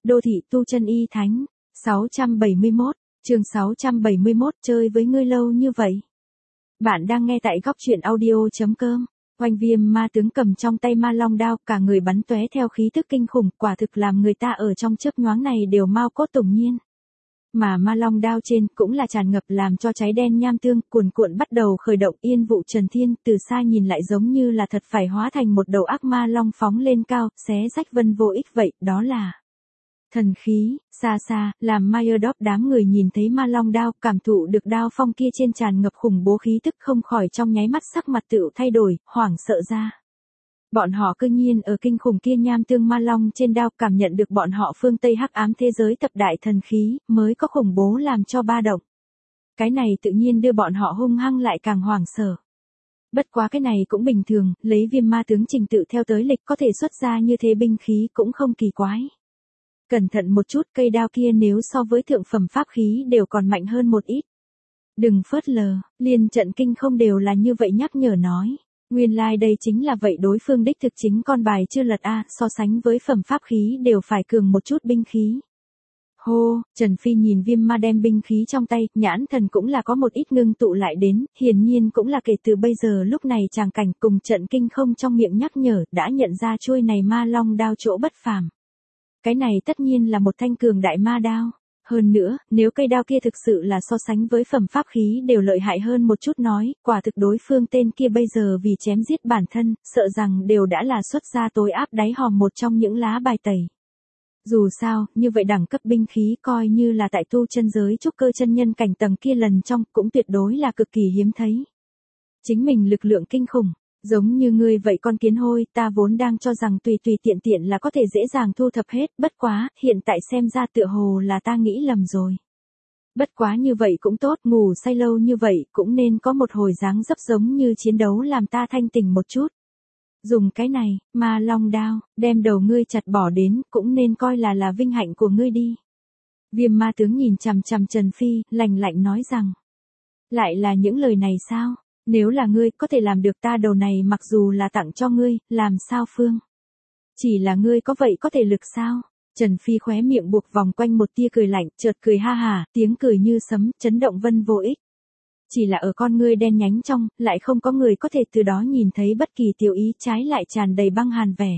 Đô thị tu chân y thánh. 671, chương 671 chơi với ngươi lâu như vậy. Bạn đang nghe tại góc truyện audio.com. Oanh Viêm ma tướng cầm trong tay ma long đao, cả người bắn tóe theo khí tức kinh khủng, quả thực làm người ta ở trong chớp nhoáng này đều mau cốt tủng nhiên. Mà ma long đao trên cũng là tràn ngập làm cho cháy đen nham tương, cuồn cuộn bắt đầu khởi động, yên vụ trần thiên, từ xa nhìn lại giống như là thật phải hóa thành một đầu ác ma long phóng lên cao, xé rách vân vô ích vậy, đó là thần khí. Xa xa, làm Myerdorp đám người nhìn thấy ma long đao, cảm thụ được đao phong kia trên tràn ngập khủng bố khí tức, không khỏi trong nháy mắt sắc mặt tựu thay đổi, hoảng sợ ra. Bọn họ cư nhiên ở kinh khủng kia nham tương ma long trên đao cảm nhận được bọn họ phương Tây hắc ám thế giới tập đại thần khí, mới có khủng bố làm cho ba động. Cái này tự nhiên đưa bọn họ hung hăng lại càng hoảng sợ. Bất quá cái này cũng bình thường, lấy Viêm ma tướng trình tự theo tới lịch có thể xuất ra như thế binh khí cũng không kỳ quái. Cẩn thận một chút, cây đao kia nếu so với thượng phẩm pháp khí đều còn mạnh hơn một ít. Đừng phớt lờ, liên trận kinh không đều là như vậy nhắc nhở nói. Nguyên lai đây chính là vậy, đối phương đích thực chính con bài chưa lật a, so sánh với phẩm pháp khí đều phải cường một chút binh khí. Hô, Trần Phi nhìn Viêm ma đem binh khí trong tay, nhãn thần cũng là có một ít ngưng tụ lại đến, hiển nhiên cũng là kể từ bây giờ lúc này tràng cảnh cùng trận kinh không trong miệng nhắc nhở, đã nhận ra chuôi này ma long đao chỗ bất phàm. Cái này tất nhiên là một thanh cường đại ma đao. Hơn nữa, nếu cây đao kia thực sự là so sánh với phẩm pháp khí đều lợi hại hơn một chút nói, quả thực đối phương tên kia bây giờ vì chém giết bản thân, sợ rằng đều đã là xuất ra tối áp đáy hòm một trong những lá bài tẩy. Dù sao, như vậy đẳng cấp binh khí coi như là tại tu chân giới trúc cơ chân nhân cảnh tầng kia lần trong cũng tuyệt đối là cực kỳ hiếm thấy. Chính mình lực lượng kinh khủng. Giống như ngươi vậy con kiến hôi, ta vốn đang cho rằng tùy tiện tiện là có thể dễ dàng thu thập hết, bất quá, hiện tại xem ra tựa hồ là ta nghĩ lầm rồi. Bất quá như vậy cũng tốt, ngủ say lâu như vậy, cũng nên có một hồi dáng dấp giống như chiến đấu làm ta thanh tỉnh một chút. Dùng cái này, ma long đao, đem đầu ngươi chặt bỏ đến, cũng nên coi là vinh hạnh của ngươi đi. Viêm ma tướng nhìn chằm chằm Trần Phi, lạnh lạnh nói rằng. Lại là những lời này sao? Nếu là ngươi có thể làm được ta đầu này mặc dù là tặng cho ngươi, làm sao Phương? Chỉ là ngươi có vậy có thể lực sao? Trần Phi khóe miệng buộc vòng quanh một tia cười lạnh, chợt cười ha hà, tiếng cười như sấm, chấn động vân vô ích. Chỉ là ở con ngươi đen nhánh trong, lại không có người có thể từ đó nhìn thấy bất kỳ tiểu ý, trái lại tràn đầy băng hàn vẻ.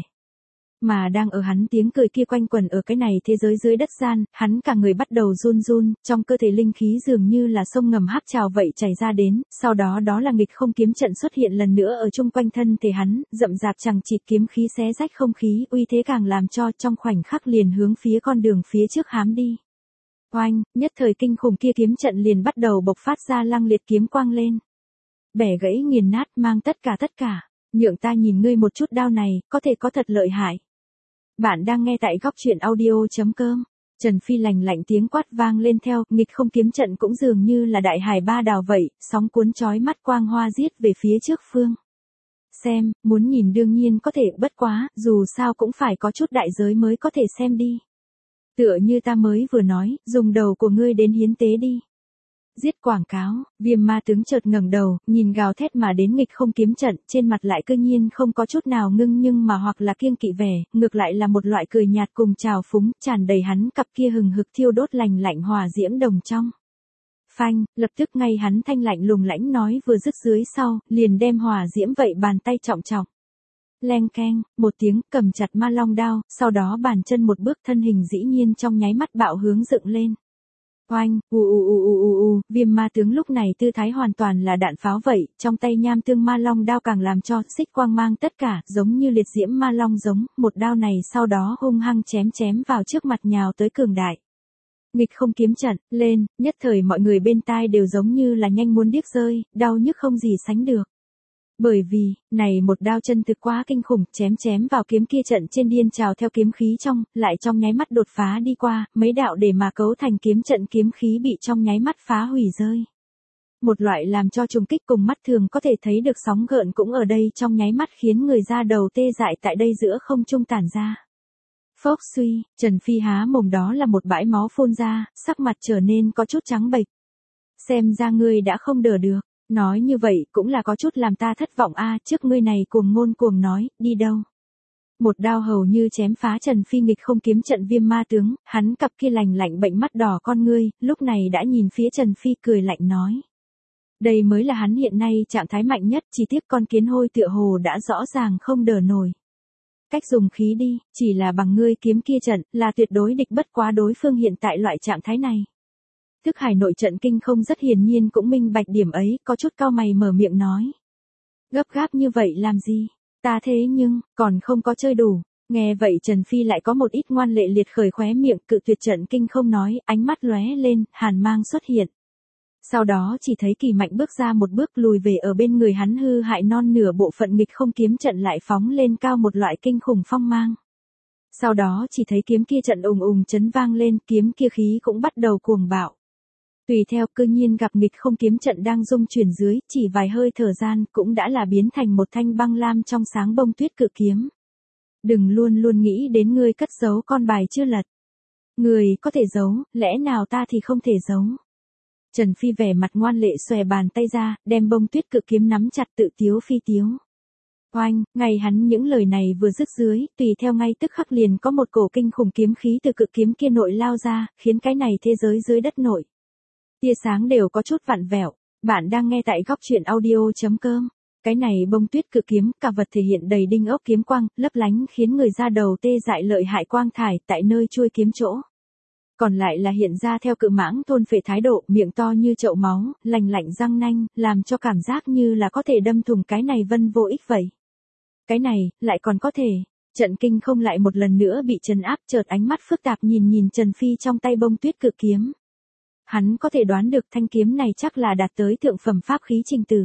Mà đang ở hắn tiếng cười kia quanh quẩn ở cái này thế giới dưới đất gian, hắn cả người bắt đầu run run, trong cơ thể linh khí dường như là sông ngầm hắc trào vậy chảy ra đến, sau đó đó là nghịch không kiếm trận xuất hiện lần nữa ở chung quanh thân thể hắn, rậm rạp chằng chịt kiếm khí xé rách không khí, uy thế càng làm cho trong khoảnh khắc liền hướng phía con đường phía trước hám đi. Oanh, nhất thời kinh khủng kia kiếm trận liền bắt đầu bộc phát ra lăng liệt kiếm quang lên. Bẻ gãy nghiền nát mang tất cả. Nhượng ta nhìn ngươi một chút đao này, có thể có thật lợi hại. Bạn đang nghe tại góc truyện audio.com. Trần Phi lạnh lạnh tiếng quát vang lên theo, nghịch không kiếm trận cũng dường như là đại hải ba đào vậy, sóng cuốn chói mắt quang hoa giết về phía trước phương. Xem, muốn nhìn đương nhiên có thể, bất quá, dù sao cũng phải có chút đại giới mới có thể xem đi. Tựa như ta mới vừa nói, dùng đầu của ngươi đến hiến tế đi. Giết quảng cáo, Viêm ma tướng chợt ngẩng đầu, nhìn gào thét mà đến nghịch không kiếm trận, trên mặt lại cư nhiên không có chút nào ngưng nhưng mà hoặc là kiêng kỵ vẻ, ngược lại là một loại cười nhạt cùng trào phúng, tràn đầy hắn cặp kia hừng hực thiêu đốt lành lạnh hòa diễm đồng trong. Phanh, lập tức ngay hắn thanh lạnh lùng lãnh nói vừa dứt dưới sau, liền đem hòa diễm vậy bàn tay trọng trọng. Leng keng, một tiếng, cầm chặt ma long đao, sau đó bàn chân một bước, thân hình dĩ nhiên trong nháy mắt bạo hướng dựng lên. Oanh, Viêm ma tướng lúc này tư thái hoàn toàn là đạn pháo vậy, trong tay nham tương ma long đao càng làm cho xích quang mang tất cả, giống như liệt diễm ma long giống, một đao này sau đó hung hăng chém vào trước mặt nhào tới cường đại. Nghịch không kiếm trận, lên, nhất thời mọi người bên tai đều giống như là nhanh muốn điếc rơi, đau nhức không gì sánh được. Bởi vì, này một đao chân thực quá kinh khủng, chém vào kiếm kia trận trên điên trào theo kiếm khí trong, lại trong nháy mắt đột phá đi qua, mấy đạo để mà cấu thành kiếm trận kiếm khí bị trong nháy mắt phá hủy rơi. Một loại làm cho trùng kích cùng mắt thường có thể thấy được sóng gợn cũng ở đây trong nháy mắt khiến người ra đầu tê dại tại đây giữa không trung tản ra. Phốc suy, Trần Phi há mồm đó là một bãi máu phun ra, sắc mặt trở nên có chút trắng bệch. Xem ra ngươi đã không đỡ được. Nói như vậy cũng là có chút làm ta thất vọng a, trước ngươi này cuồng ngôn cuồng nói, đi đâu? Một đao hầu như chém phá Trần Phi nghịch không kiếm trận viêm ma tướng, hắn cặp kia lành lạnh bệnh mắt đỏ con ngươi, lúc này đã nhìn phía Trần Phi cười lạnh nói. Đây mới là hắn hiện nay trạng thái mạnh nhất, chỉ tiếc con kiến hôi tựa hồ đã rõ ràng không đỡ nổi. Cách dùng khí đi, chỉ là bằng ngươi kiếm kia trận, là tuyệt đối địch bất quá đối phương hiện tại loại trạng thái này. Thức hải nội trận kinh không rất hiển nhiên cũng minh bạch điểm ấy, có chút cau mày mở miệng nói. Gấp gáp như vậy làm gì? Ta thế nhưng, còn không có chơi đủ. Nghe vậy Trần Phi lại có một ít ngoan lệ liệt khởi khóe miệng, cự tuyệt trận kinh không nói, ánh mắt lóe lên, hàn mang xuất hiện. Sau đó chỉ thấy Kỳ Mạnh bước ra một bước lùi về ở bên người hắn hư hại non nửa bộ phận nghịch không kiếm trận lại phóng lên cao một loại kinh khủng phong mang. Sau đó chỉ thấy kiếm kia trận ùng ùng chấn vang lên, kiếm kia khí cũng bắt đầu cuồng bạo. Tùy theo cư nhiên gặp nghịch không kiếm trận đang rung chuyển dưới, chỉ vài hơi thời gian cũng đã là biến thành một thanh băng lam trong sáng bông tuyết cự kiếm. Đừng luôn luôn nghĩ đến ngươi cất giấu con bài chưa lật. Người có thể giấu, lẽ nào ta thì không thể giấu. Trần Phi vẻ mặt ngoan lệ xòe bàn tay ra, đem bông tuyết cự kiếm nắm chặt tự tiếu phi tiếu. Oanh, ngay hắn những lời này vừa dứt dưới, tùy theo ngay tức khắc liền có một cổ kinh khủng kiếm khí từ cự kiếm kia nội lao ra, khiến cái này thế giới dưới đất nổi. Tia sáng đều có chút vặn vẹo. Bạn đang nghe tại góc truyện audio.com. Cái này bông tuyết cự kiếm, cả vật thể hiện đầy đinh ốc kiếm quang, lấp lánh khiến người ra đầu tê dại lợi hại quang thải tại nơi chui kiếm chỗ. Còn lại là hiện ra theo cự mãng thôn phệ thái độ, miệng to như chậu máu, lành lạnh răng nanh, làm cho cảm giác như là có thể đâm thủng cái này vân vô ích vậy. Cái này, lại còn có thể. Trận kinh không lại một lần nữa bị trấn áp, chợt ánh mắt phức tạp nhìn Trần Phi trong tay bông tuyết cự kiếm. Hắn có thể đoán được thanh kiếm này chắc là đạt tới thượng phẩm pháp khí trình tử.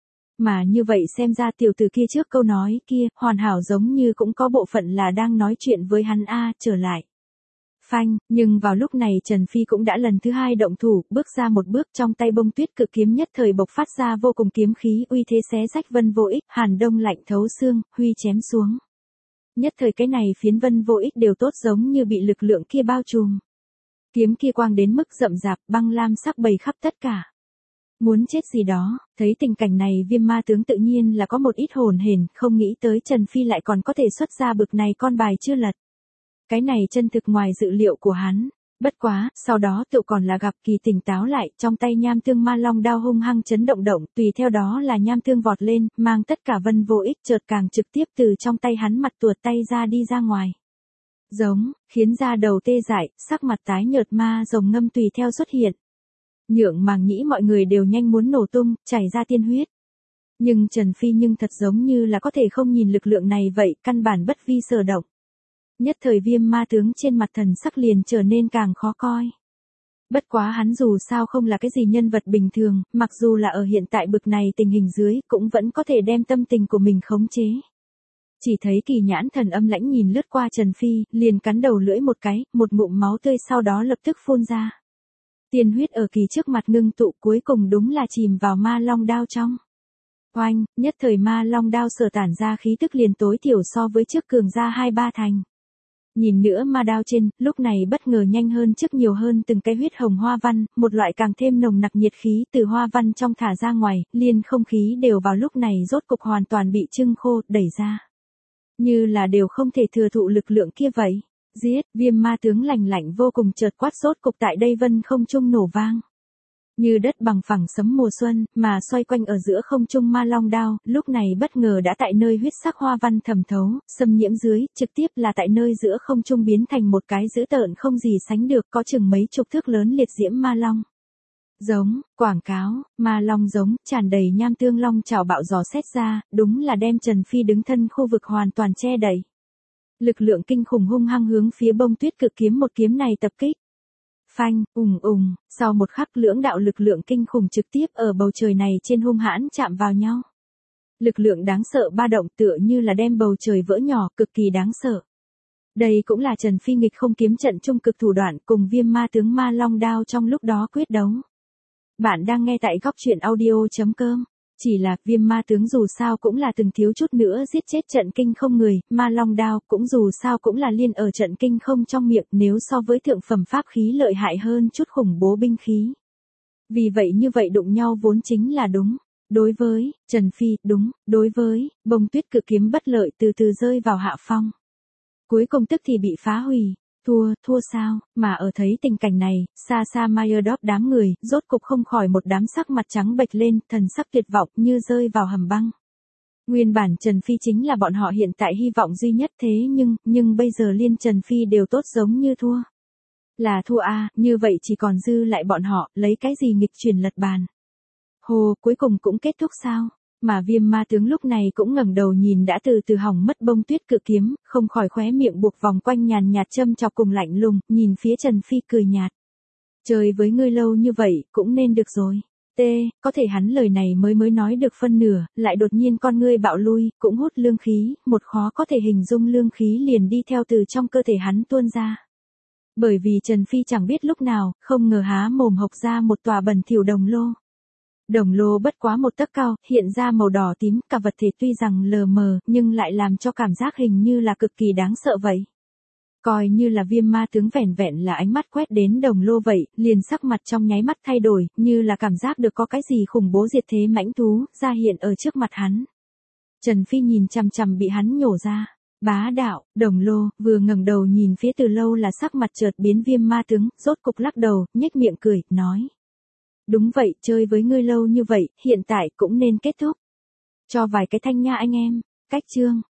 Mà như vậy xem ra tiểu tử kia trước câu nói kia, hoàn hảo giống như cũng có bộ phận là đang nói chuyện với hắn trở lại. Phanh, nhưng vào lúc này Trần Phi cũng đã lần thứ hai động thủ, bước ra một bước trong tay bông tuyết cự kiếm nhất thời bộc phát ra vô cùng kiếm khí, uy thế xé rách vân vô ích, hàn đông lạnh thấu xương, huy chém xuống. Nhất thời cái này phiến vân vô ích đều tốt giống như bị lực lượng kia bao trùm. Kiếm kia quang đến mức rậm rạp, băng lam sắc bầy khắp tất cả. Muốn chết gì đó, thấy tình cảnh này viêm ma tướng tự nhiên là có một ít hồn hển, không nghĩ tới Trần Phi lại còn có thể xuất ra bực này con bài chưa lật. Cái này chân thực ngoài dự liệu của hắn. Bất quá, sau đó tự còn là gặp Kỳ tỉnh táo lại, trong tay nham thương ma long đao hung hăng chấn động, tùy theo đó là nham thương vọt lên, mang tất cả vân vô ích chợt càng trực tiếp từ trong tay hắn mặt tuột tay ra đi ra ngoài. Giống, khiến da đầu tê dại, sắc mặt tái nhợt ma rồng ngâm tùy theo xuất hiện. Nhượng màng nhĩ mọi người đều nhanh muốn nổ tung, chảy ra tiên huyết. Nhưng Trần Phi nhưng thật giống như là có thể không nhìn lực lượng này vậy, căn bản bất vi sở động. Nhất thời viêm ma tướng trên mặt thần sắc liền trở nên càng khó coi. Bất quá hắn dù sao không là cái gì nhân vật bình thường, mặc dù là ở hiện tại bực này tình hình dưới, cũng vẫn có thể đem tâm tình của mình khống chế. Chỉ thấy Kỳ nhãn thần âm lãnh nhìn lướt qua Trần Phi, liền cắn đầu lưỡi một cái, một ngụm máu tươi sau đó lập tức phun ra. Tiên huyết ở Kỳ trước mặt ngưng tụ cuối cùng đúng là chìm vào ma long đao trong. Oanh, nhất thời ma long đao sở tản ra khí tức liền tối thiểu so với trước cường ra 2-3 thành. Nhìn nữa ma đao trên, lúc này bất ngờ nhanh hơn trước nhiều hơn từng cái huyết hồng hoa văn, một loại càng thêm nồng nặc nhiệt khí từ hoa văn trong thả ra ngoài, liên không khí đều vào lúc này rốt cục hoàn toàn bị trưng khô, đẩy ra. Như là đều không thể thừa thụ lực lượng kia vậy. Giết, viêm ma tướng lạnh lạnh vô cùng chợt quát rốt cục tại đây vân không trung nổ vang. Như đất bằng phẳng sấm mùa xuân, mà xoay quanh ở giữa không trung ma long đao, lúc này bất ngờ đã tại nơi huyết sắc hoa văn thẩm thấu, xâm nhiễm dưới, trực tiếp là tại nơi giữa không trung biến thành một cái dữ tợn không gì sánh được, có chừng mấy chục thước lớn liệt diễm ma long. Giống, quảng cáo, ma long giống, tràn đầy nham tương long trảo bạo dò xét ra, đúng là đem Trần Phi đứng thân khu vực hoàn toàn che đậy. Lực lượng kinh khủng hung hăng hướng phía bông tuyết cự kiếm một kiếm này tập kích. Phanh, sau một khắc lưỡng đạo lực lượng kinh khủng trực tiếp ở bầu trời này trên hung hãn chạm vào nhau. Lực lượng đáng sợ ba động tựa như là đem bầu trời vỡ nhỏ, cực kỳ đáng sợ. Đây cũng là Trần Phi nghịch không kiếm trận trung cực thủ đoạn cùng viêm ma tướng ma long đao trong lúc đó quyết đấu. Bạn đang nghe tại góc truyện audio.com. Chỉ là viêm ma tướng dù sao cũng là từng thiếu chút nữa giết chết trận kinh không người, ma long đao cũng dù sao cũng là liên ở trận kinh không trong miệng, nếu so với thượng phẩm pháp khí lợi hại hơn chút khủng bố binh khí. Vì vậy như vậy đụng nhau vốn chính là đúng. Đối với Trần Phi, đúng, đối với bông tuyết cự kiếm bất lợi từ từ rơi vào hạ phong. cuối cùng tức thì bị phá hủy. Thua sao, mà ở thấy tình cảnh này, xa xa Myerdorp đám người, rốt cục không khỏi một đám sắc mặt trắng bệch lên, thần sắc tuyệt vọng như rơi vào hầm băng. Nguyên bản Trần Phi chính là bọn họ hiện tại hy vọng duy nhất thế nhưng bây giờ liên Trần Phi đều tốt giống như thua. Là thua à, như vậy chỉ còn dư lại bọn họ, lấy cái gì nghịch chuyển lật bàn. Hồ, cuối cùng cũng kết thúc sao? Mà Viêm ma tướng lúc này cũng ngẩng đầu nhìn đã từ từ hỏng mất bông tuyết cự kiếm, không khỏi khóe miệng buộc vòng quanh nhàn nhạt châm chọc cùng lạnh lùng, nhìn phía Trần Phi cười nhạt. Chơi với ngươi lâu như vậy, cũng nên được rồi. Có thể hắn lời này mới nói được phân nửa, lại đột nhiên con ngươi bạo lui, cũng hút lương khí, một khó có thể hình dung lương khí liền đi theo từ trong cơ thể hắn tuôn ra. Bởi vì Trần Phi chẳng biết lúc nào, không ngờ há mồm hộc ra một tòa bẩn thỉu đồng lô. Đồng lô bất quá một tấc cao, hiện ra màu đỏ tím, cả vật thể tuy rằng lờ mờ, nhưng lại làm cho cảm giác hình như là cực kỳ đáng sợ vậy. Coi như là Viêm ma tướng vẻn vẹn là ánh mắt quét đến đồng lô vậy, liền sắc mặt trong nháy mắt thay đổi, như là cảm giác được có cái gì khủng bố diệt thế mãnh thú, ra hiện ở trước mặt hắn. Trần Phi nhìn chằm chằm bị hắn nhổ ra. Bá đạo, đồng lô, vừa ngẩng đầu nhìn phía từ lâu là sắc mặt chợt biến Viêm ma tướng, rốt cục lắc đầu, nhếch miệng cười, nói. Đúng vậy, chơi với ngươi lâu như vậy, hiện tại cũng nên kết thúc. Cho vài cái thanh nha anh em. Cách chương.